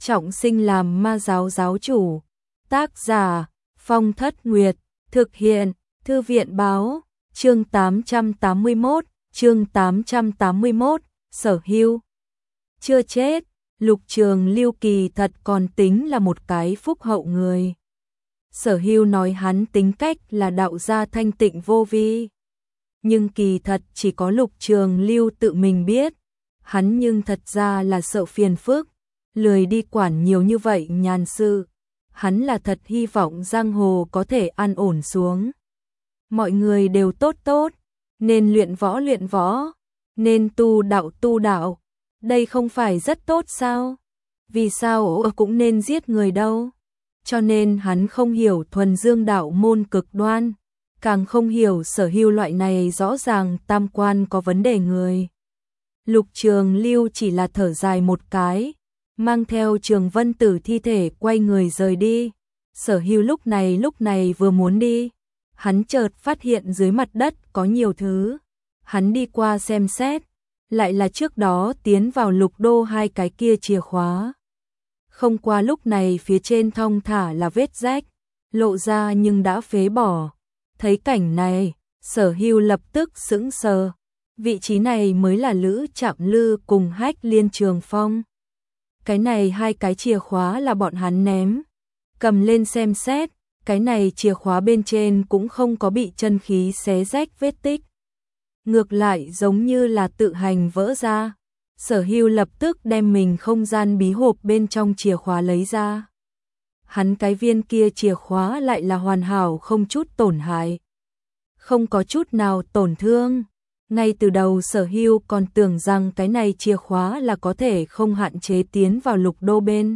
trọng sinh làm ma giáo giáo chủ. Tác giả Phong Thất Nguyệt. Thực hiện Thư viện báo. Chương 881. Sở Hưu chưa chết. Lục Trường Lưu kỳ thật còn tính là một cái phúc hậu người. Sở Hưu nói hắn tính cách là đạo gia thanh tịnh vô vi. Nhưng kỳ thật chỉ có Lục Trường Lưu tự mình biết. Hắn nhưng thật ra là sợ phiền phức, lười đi quản nhiều như vậy nhàn sự. Hắn là thật hy vọng giang hồ có thể an ổn xuống. Mọi người đều tốt tốt, nên luyện võ, nên tu đạo. Đây không phải rất tốt sao? Vì sao cũng nên giết người đâu? Cho nên hắn không hiểu thuần dương đạo môn cực đoan, càng không hiểu Sở Hưu loại này rõ ràng tam quan có vấn đề người. Lục Trường Lưu chỉ là thở dài một cái, mang theo Trường Vân Tử thi thể quay người rời đi. Sở Hưu lúc này vừa muốn đi, hắn chợt phát hiện dưới mặt đất có nhiều thứ. Hắn đi qua xem xét, lại là trước đó tiến vào lục đô hai cái kia chìa khóa. Không qua lúc này phía trên thong thả là vết rách, lộ ra nhưng đã phế bỏ. Thấy cảnh này, Sở Hưu lập tức sững sờ. Vị trí này mới là Lữ Trạm Lư cùng Hách Liên Trường Phong. Cái này hai cái chìa khóa là bọn hắn ném. Cầm lên xem xét, cái này chìa khóa bên trên cũng không có bị chân khí xé rách vết tích. Ngược lại giống như là tự hành vỡ ra. Sở Hưu lập tức đem mình không gian bí hộp bên trong chìa khóa lấy ra. Hắn cái viên kia chìa khóa lại là hoàn hảo không chút tổn hại. Không có chút nào tổn thương. Ngay từ đầu Sở Hưu còn tưởng rằng cái này chìa khóa là có thể không hạn chế tiến vào lục đô bên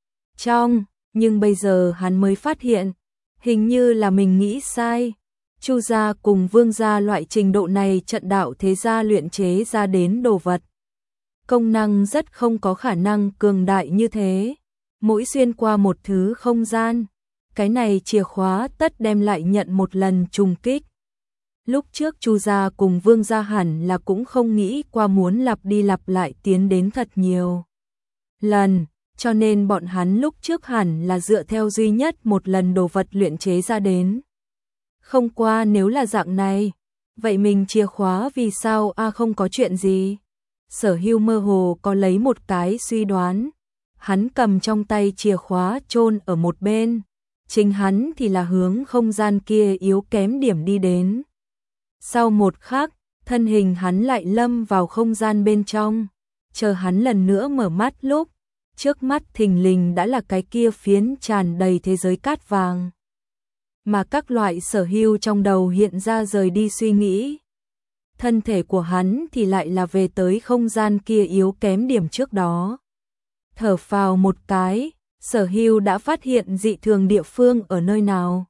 trong, nhưng bây giờ hắn mới phát hiện, hình như là mình nghĩ sai. Chu gia cùng Vương gia loại trình độ này trận đạo thế gia luyện chế ra đến đồ vật, công năng rất không có khả năng cường đại như thế. Mỗi xuyên qua một thứ không gian, cái này chìa khóa tất đem lại nhận một lần trùng kích. Lúc trước Chu gia cùng Vương gia hẳn là cũng không nghĩ qua muốn lặp đi lặp lại tiến đến thật nhiều lần, cho nên bọn hắn lúc trước hẳn là dựa theo duy nhất một lần đồ vật luyện chế ra đến. Không qua nếu là dạng này, vậy mình chìa khóa vì sao không có chuyện gì? Sở Hưu mơ hồ có lấy một cái suy đoán. Hắn cầm trong tay chìa khóa chôn ở một bên, chính hắn thì là hướng không gian kia yếu kém điểm đi đến. Sau một khắc, thân hình hắn lại lâm vào không gian bên trong. Chờ hắn lần nữa mở mắt lúc, trước mắt thình lình đã là cái kia phiến tràn đầy thế giới cát vàng. Mà các loại Sở Hưu trong đầu hiện ra rời đi suy nghĩ. Thân thể của hắn thì lại là về tới không gian kia yếu kém điểm trước đó. Thở phào một cái, Sở Hưu đã phát hiện dị thường địa phương ở nơi nào.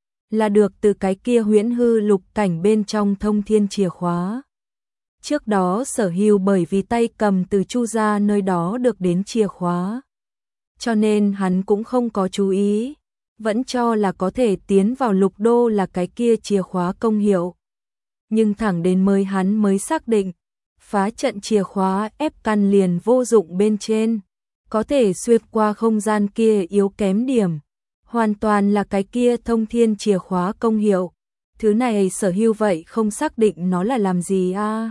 Là được từ cái kia huyễn hư lục cảnh bên trong thông thiên chìa khóa. Trước đó Sở Hưu bởi vì tay cầm từ Chu gia nơi đó được đến chìa khóa, cho nên hắn cũng không có chú ý, vẫn cho là có thể tiến vào lục đô là cái kia chìa khóa công hiệu. Nhưng thẳng đến hắn mới xác định, phá trận chìa khóa ép căn liền vô dụng bên trên, có thể xuyên qua không gian kia yếu kém điểm, hoàn toàn là cái kia thông thiên chìa khóa công hiệu. Thứ này Sở Hưu vậy không xác định nó là làm gì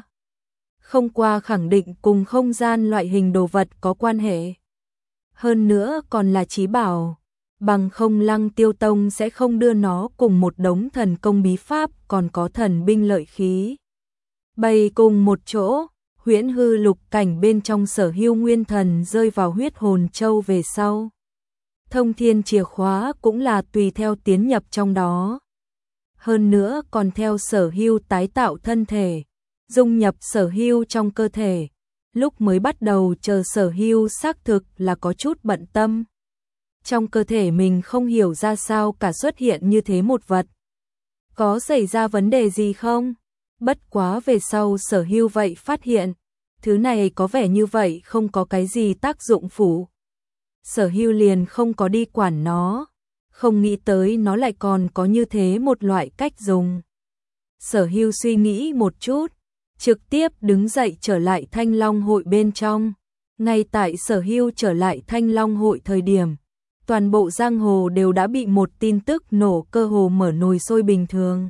Không qua khẳng định cùng không gian loại hình đồ vật có quan hệ. Hơn nữa còn là chí bảo, bằng không Lăng Tiêu Tông sẽ không đưa nó cùng một đống thần công bí pháp còn có thần binh lợi khí bày cùng một chỗ. Huyễn hư lục cảnh bên trong Sở Hưu nguyên thần rơi vào huyết hồn châu về sau, thông thiên chìa khóa cũng là tùy theo tiến nhập trong đó. Hơn nữa còn theo Sở Hưu tái tạo thân thể, dung nhập Sở Hưu trong cơ thể. Lúc mới bắt đầu chờ Sở Hưu xác thực là có chút bận tâm. Trong cơ thể mình không hiểu ra sao cả xuất hiện như thế một vật. Có xảy ra vấn đề gì không? Bất quá về sau Sở Hưu vậy phát hiện, thứ này có vẻ như vậy không có cái gì tác dụng phụ. Sở Hưu liền không có đi quản nó, không nghĩ tới nó lại còn có như thế một loại cách dùng. Sở Hưu suy nghĩ một chút, trực tiếp đứng dậy trở lại Thanh Long hội bên trong. Ngay tại Sở Hưu trở lại Thanh Long hội thời điểm, toàn bộ giang hồ đều đã bị một tin tức nổ cơ hồ mở nồi sôi bình thường.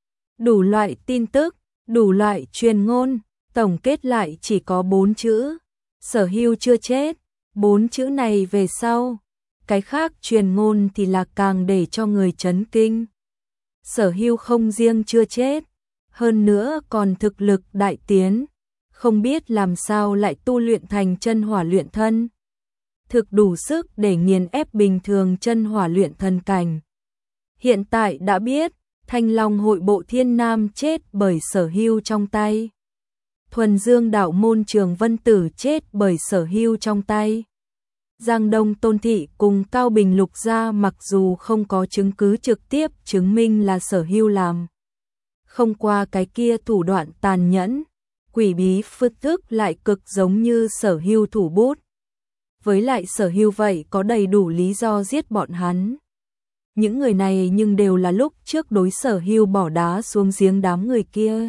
Đủ loại tin tức, đủ loại truyền ngôn, tổng kết lại chỉ có 4 chữ. Sở Hưu chưa chết. 4 chữ này về sau, cái khác truyền ngôn thì là càng để cho người chấn kinh. Sở Hưu không riêng chưa chết, hơn nữa còn thực lực đại tiến, không biết làm sao lại tu luyện thành chân hỏa luyện thân. Thực đủ sức để nghiền ép bình thường chân hỏa luyện thân cảnh. Hiện tại đã biết, Thanh Long hội bộ Thiên Nam chết bởi Sở Hưu trong tay. Thuần Dương đạo môn Trường Vân Tử chết bởi Sở Hưu trong tay. Giang Đông Tôn Thị cùng Cao Bình Lục gia mặc dù không có chứng cứ trực tiếp chứng minh là Sở Hưu làm. Không qua cái kia thủ đoạn tàn nhẫn, quỷ bí phức thức lại cực giống như Sở Hưu thủ bút. Với lại Sở Hưu vậy có đầy đủ lý do giết bọn hắn. Những người này nhưng đều là lúc trước đối Sở Hưu bỏ đá xuống giếng đám người kia.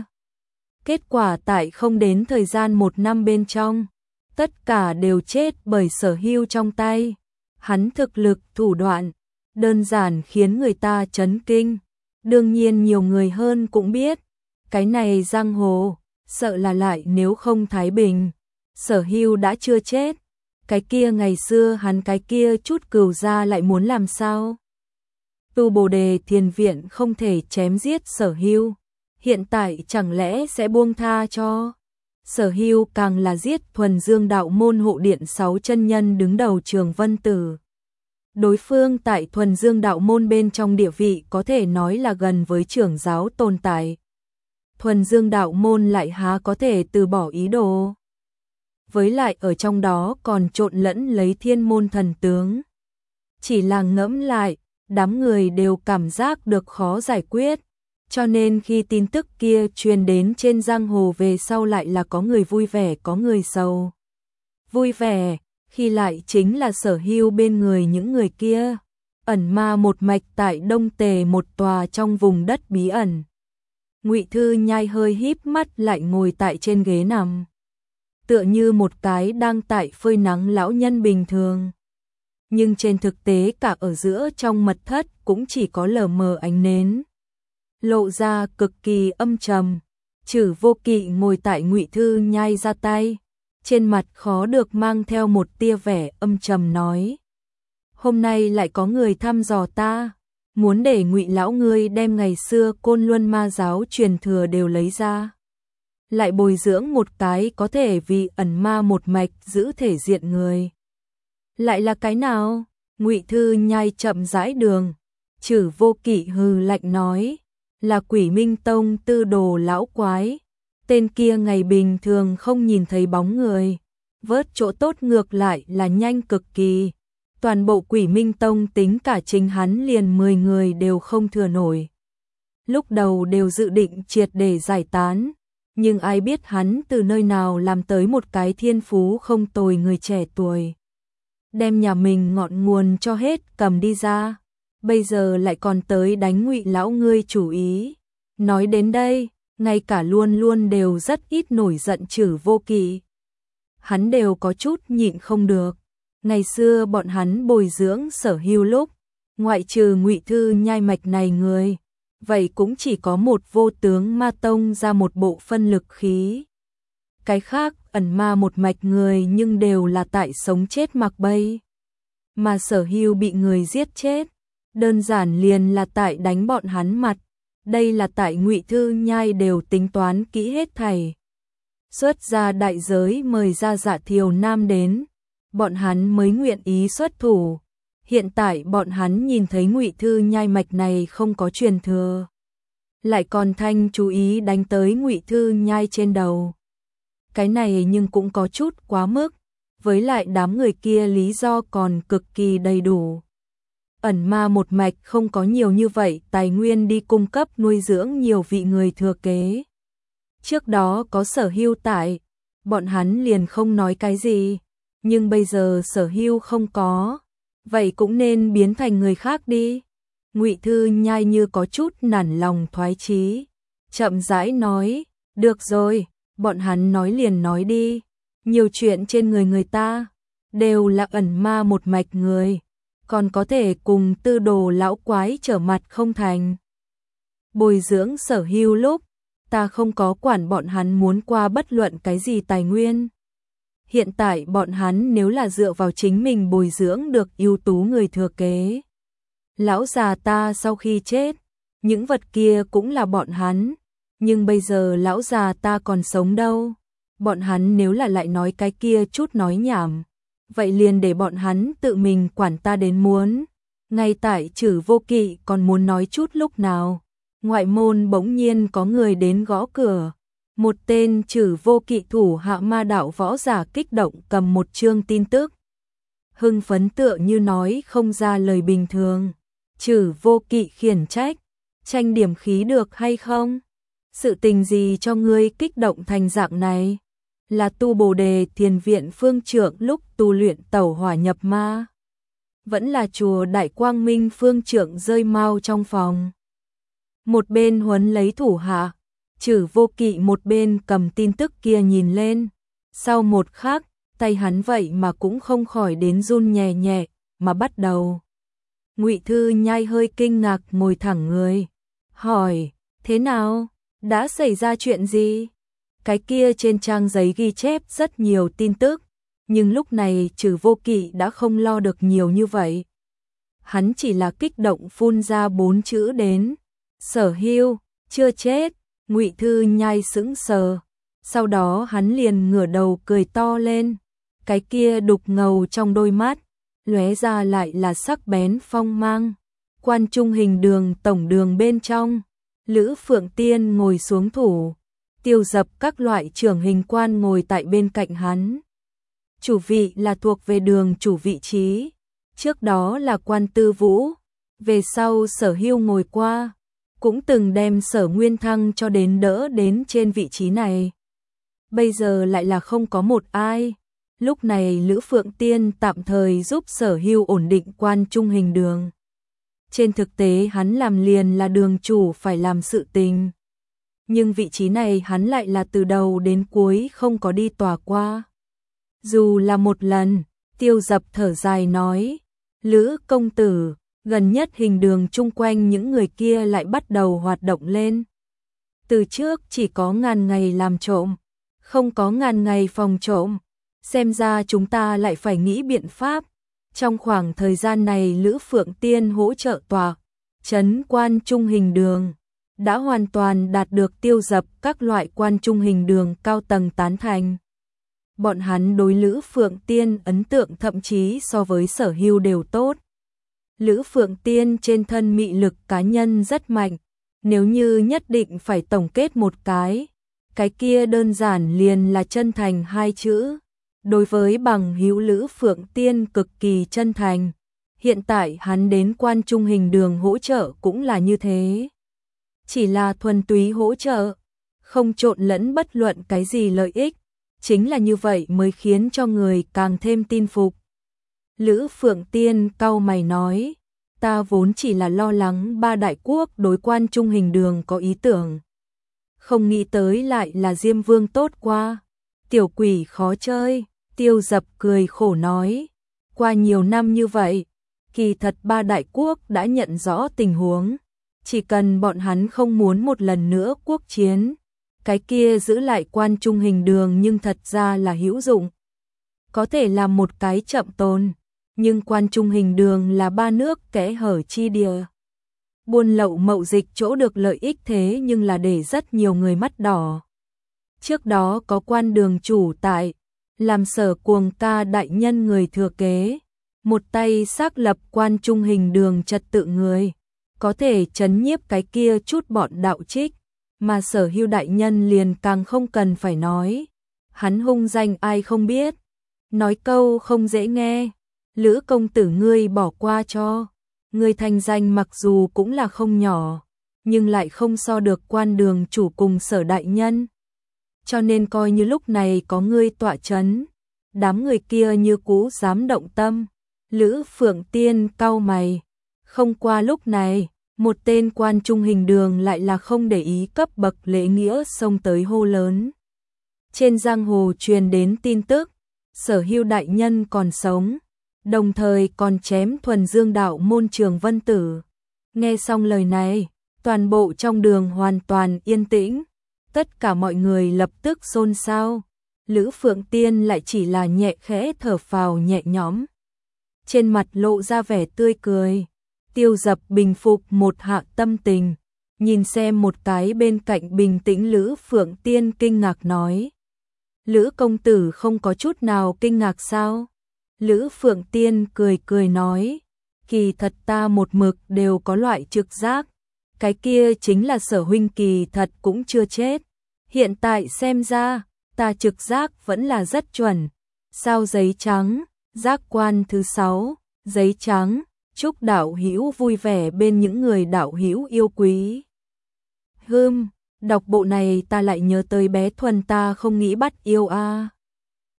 Kết quả tại không đến thời gian 1 năm bên trong, tất cả đều chết bởi Sở Hưu trong tay. Hắn thực lực, thủ đoạn, đơn giản khiến người ta chấn kinh. Đương nhiên nhiều người hơn cũng biết, cái này giang hồ, sợ là lại nếu không thái bình. Sở Hưu đã chưa chết, cái kia ngày xưa hắn cái kia chút cừu ra lại muốn làm sao? Tu Bồ Đề Thiền Viện không thể chém giết Sở Hưu, hiện tại chẳng lẽ sẽ buông tha cho? Sở Hưu càng là giết Thuần Dương đạo môn hộ điện 6 chân nhân đứng đầu Trường Vân Tử. Đối phương tại Thuần Dương đạo môn bên trong địa vị có thể nói là gần với trưởng giáo tồn tại. Thuần Dương đạo môn lại há có thể từ bỏ ý đồ. Với lại ở trong đó còn trộn lẫn lấy thiên môn thần tướng. Chỉ là ngẫm lại, đám người đều cảm giác được khó giải quyết. Cho nên khi tin tức kia truyền đến trên giang hồ về sau lại là có người vui vẻ có người sầu. Vui vẻ, khi lại chính là Sở Hưu bên người những người kia. Ẩn ma một mạch tại Đông Tề một tòa trong vùng đất bí ẩn. Ngụy Thư Nhai hơi híp mắt lại ngồi tại trên ghế nằm. Tựa như một cái đang tại phơi nắng lão nhân bình thường. Nhưng trên thực tế cả ở giữa trong mật thất cũng chỉ có lờ mờ ánh nến. Lộ ra cực kỳ âm trầm. Chử Vô Kỵ ngồi tại Ngụy Thư Nhai ra tay, trên mặt khó được mang theo một tia vẻ âm trầm nói: "Hôm nay lại có người thăm dò ta, muốn để Ngụy lão ngươi đem ngày xưa Côn Luân Ma giáo truyền thừa đều lấy ra, lại bồi dưỡng một cái có thể vì ẩn ma một mạch giữ thể diện người." "Lại là cái nào?" Ngụy Thư Nhai chậm rãi đường. Chử Vô Kỵ hừ lạnh nói: "Là Quỷ Minh Tông tư đồ lão quái. Tên kia ngày bình thường không nhìn thấy bóng người, vớt chỗ tốt ngược lại là nhanh cực kỳ. Toàn bộ Quỷ Minh Tông tính cả chính hắn liền 10 người đều không thừa nổi. Lúc đầu đều dự định triệt để giải tán, nhưng ai biết hắn từ nơi nào làm tới một cái thiên phú không tồi người trẻ tuổi. Đem nhà mình ngọn nguồn cho hết cầm đi ra, bây giờ lại còn tới đánh Ngụy lão ngươi chủ ý." Nói đến đây, ngay cả luôn luôn đều rất ít nổi giận Chử Vô Kỵ, hắn đều có chút nhịn không được. Ngày xưa bọn hắn bồi dưỡng Sở Hưu lúc, ngoại trừ Ngụy Thư Nhai mạch này người, vậy cũng chỉ có một Vô Tướng Ma Tông ra một bộ phân lực khí. Cái khác ẩn ma một mạch người nhưng đều là tại sống chết mặc bay. Mà Sở Hưu bị người giết chết, đơn giản liền là tại đánh bọn hắn mặt. Đây là tại Ngụy Thư Nhai đều tính toán kỹ hết thảy. Xuất ra đại giới mời ra Dạ Thiều Nam đến, bọn hắn mới nguyện ý xuất thủ. Hiện tại bọn hắn nhìn thấy Ngụy Thư Nhai mạch này không có truyền thừa, lại còn thanh chú ý đánh tới Ngụy Thư Nhai trên đầu. Cái này nhưng cũng có chút quá mức, với lại đám người kia lý do còn cực kỳ đầy đủ. Ẩn ma một mạch không có nhiều như vậy tài nguyên đi cung cấp nuôi dưỡng nhiều vị người thừa kế. Trước đó có Sở Hưu tại, bọn hắn liền không nói cái gì, nhưng bây giờ Sở Hưu không có, vậy cũng nên biến thành người khác đi. Ngụy Thư Nhai như có chút nản lòng thoái chí, chậm rãi nói: "Được rồi, bọn hắn nói liền nói đi, Nhiều chuyện trên người người ta đều là ẩn ma một mạch người, còn có thể cùng Tư Đồ lão quái trở mặt không thành. Bồi dưỡng Sở Hưu lúc, ta không có quản bọn hắn muốn qua bất luận cái gì tài nguyên. Hiện tại bọn hắn nếu là dựa vào chính mình bồi dưỡng được ưu tú người thừa kế. Lão già ta sau khi chết, những vật kia cũng là bọn hắn, nhưng bây giờ lão già ta còn sống đâu. Bọn hắn nếu là lại nói cái kia chút nói nhảm, vậy liền để bọn hắn tự mình quản ta đến muốn. Ngay tại Trử Vô Kỵ còn muốn nói chút lúc nào, ngoại môn bỗng nhiên có người đến gõ cửa. Một tên Trử Vô Kỵ thủ hạ ma đạo võ giả kích động cầm một chương tin tức. Hưng phấn tựa như nói không ra lời bình thường. Trử Vô Kỵ khiển trách, tranh điểm khí được hay không? Sự tình gì cho ngươi kích động thành dạng này? Là Tu Bồ Đề Thiền Viện Phương Trượng lúc tu luyện tẩu hỏa nhập ma? Vẫn là chùa Đại Quang Minh Phương Trượng rơi mau trong phòng? Một bên huấn lấy thủ hạ, Trử Vô Kỵ một bên cầm tin tức kia nhìn lên. Sau một khắc, tay hắn vậy mà cũng không khỏi đến run nhẹ nhẹ, mà bắt đầu. Ngụy Thư Nhai hơi kinh ngạc ngồi thẳng người, hỏi, thế nào? Đã xảy ra chuyện gì? Cái kia trên trang giấy ghi chép rất nhiều tin tức, nhưng lúc này Trử Vô Kỵ đã không lo được nhiều như vậy. Hắn chỉ là kích động phun ra 4 chữ đến, Sở Hưu, chưa chết. Ngụy Thư Nhai sững sờ, sau đó hắn liền ngửa đầu cười to lên, cái kia đục ngầu trong đôi mắt, lóe ra lại là sắc bén phong mang. Quan Trung Hình Đường tổng đường bên trong, Lữ Phượng Tiên ngồi xuống thủ, Tiêu Dập các loại trưởng hình quan ngồi tại bên cạnh hắn. Chủ vị là thuộc về đường chủ vị trí, trước đó là Quan Tư Vũ, về sau Sở Hưu ngồi qua, cũng từng đem Sở Nguyên Thăng cho đến đỡ đến trên vị trí này. Bây giờ lại là không có một ai. Lúc này Lữ Phượng Tiên tạm thời giúp Sở Hưu ổn định Quan Trung Hình Đường. Trên thực tế hắn làm liền là đường chủ phải làm sự tình. Nhưng vị trí này hắn lại là từ đầu đến cuối không có đi tòa qua. Dù là một lần, Tiêu Dập thở dài nói, Lữ công tử, gần nhất hình đường chung quanh những người kia lại bắt đầu hoạt động lên. Từ trước chỉ có ngàn ngày làm trộm, không có ngàn ngày phòng trộm. Xem ra chúng ta lại phải nghĩ biện pháp. Trong khoảng thời gian này Lữ Phượng Tiên hỗ trợ tòa trấn Quan Trung Hình Đường, đã hoàn toàn đạt được Tiêu Dập các loại Quan Trung Hình Đường cao tầng tán thành. Bọn hắn đối Lữ Phượng Tiên ấn tượng thậm chí so với Sở Hưu đều tốt. Lữ Phượng Tiên trên thân mị lực cá nhân rất mạnh, nếu như nhất định phải tổng kết một cái kia đơn giản liền là chân thành 2 chữ. Đối với bằng hữu Lữ Phượng Tiên cực kỳ chân thành, hiện tại hắn đến Quan Trung Hình Đường hỗ trợ cũng là như thế. Chỉ là thuần túy hỗ trợ, không trộn lẫn bất luận cái gì lợi ích, chính là như vậy mới khiến cho người càng thêm tin phục. Lữ Phượng Tiên cau mày nói, ta vốn chỉ là lo lắng 3 đại quốc đối Quan Trung Hình Đường có ý tưởng. Không nghĩ tới lại là Diêm Vương tốt qua, tiểu quỷ khó chơi. Tiêu Dập cười khổ nói, qua nhiều năm như vậy, kỳ thật 3 đại quốc đã nhận rõ tình huống, chỉ cần bọn hắn không muốn một lần nữa quốc chiến, cái kia giữ lại Quan Trung Hình Đường nhưng thật ra là hữu dụng. Có thể làm một cái chậm tồn, nhưng Quan Trung Hình Đường là 3 nước kẽ hở chi địa. Buôn lậu mậu dịch chỗ được lợi ích thế nhưng là để rất nhiều người mắt đỏ. Trước đó có Quan đường chủ tại, làm Sở Cuồng Ca đại nhân người thừa kế, một tay xác lập Quan Trung Hình Đường trật tự người, có thể trấn nhiếp cái kia chút bọn đạo trích, mà Sở Hưu đại nhân liền càng không cần phải nói, hắn hung danh ai không biết. Nói câu không dễ nghe, Lữ công tử ngươi bỏ qua cho, ngươi thành danh mặc dù cũng là không nhỏ, nhưng lại không so được Quan đường chủ cùng Sở đại nhân. Cho nên coi như lúc này có ngươi tọa chấn, đám người kia như cũ dám động tâm. Lữ Phượng Tiên cau mày, không qua lúc này, một tên Quan Trung Hình Đường lại là không để ý cấp bậc lễ nghĩa xông tới hô lớn. Trên giang hồ truyền đến tin tức, Sở Hưu đại nhân còn sống, đồng thời còn chém thuần dương đạo môn Trường Vân Tử. Nghe xong lời này, toàn bộ trong đường hoàn toàn yên tĩnh, tất cả mọi người lập tức xôn xao. Lữ Phượng Tiên lại chỉ là nhẹ khẽ thở phào nhẹ nhõm, trên mặt lộ ra vẻ tươi cười. Tiêu Dập bình phục một hạ tâm tình, nhìn xem một cái bên cạnh bình tĩnh Lữ Phượng Tiên kinh ngạc nói: Lữ công tử không có chút nào kinh ngạc sao? Lữ Phượng Tiên cười cười nói: Kỳ thật ta một mực đều có loại trực giác, cái kia chính là Sở huynh kỳ thật cũng chưa chết. Hiện tại xem ra, ta trực giác vẫn là rất chuẩn. Sao giấy trắng, giác quan thứ 6, giấy trắng, chúc đạo hữu vui vẻ bên những người đạo hữu yêu quý. Đọc bộ này ta lại nhớ tới bé Thuần ta không nghĩ bắt yêu a.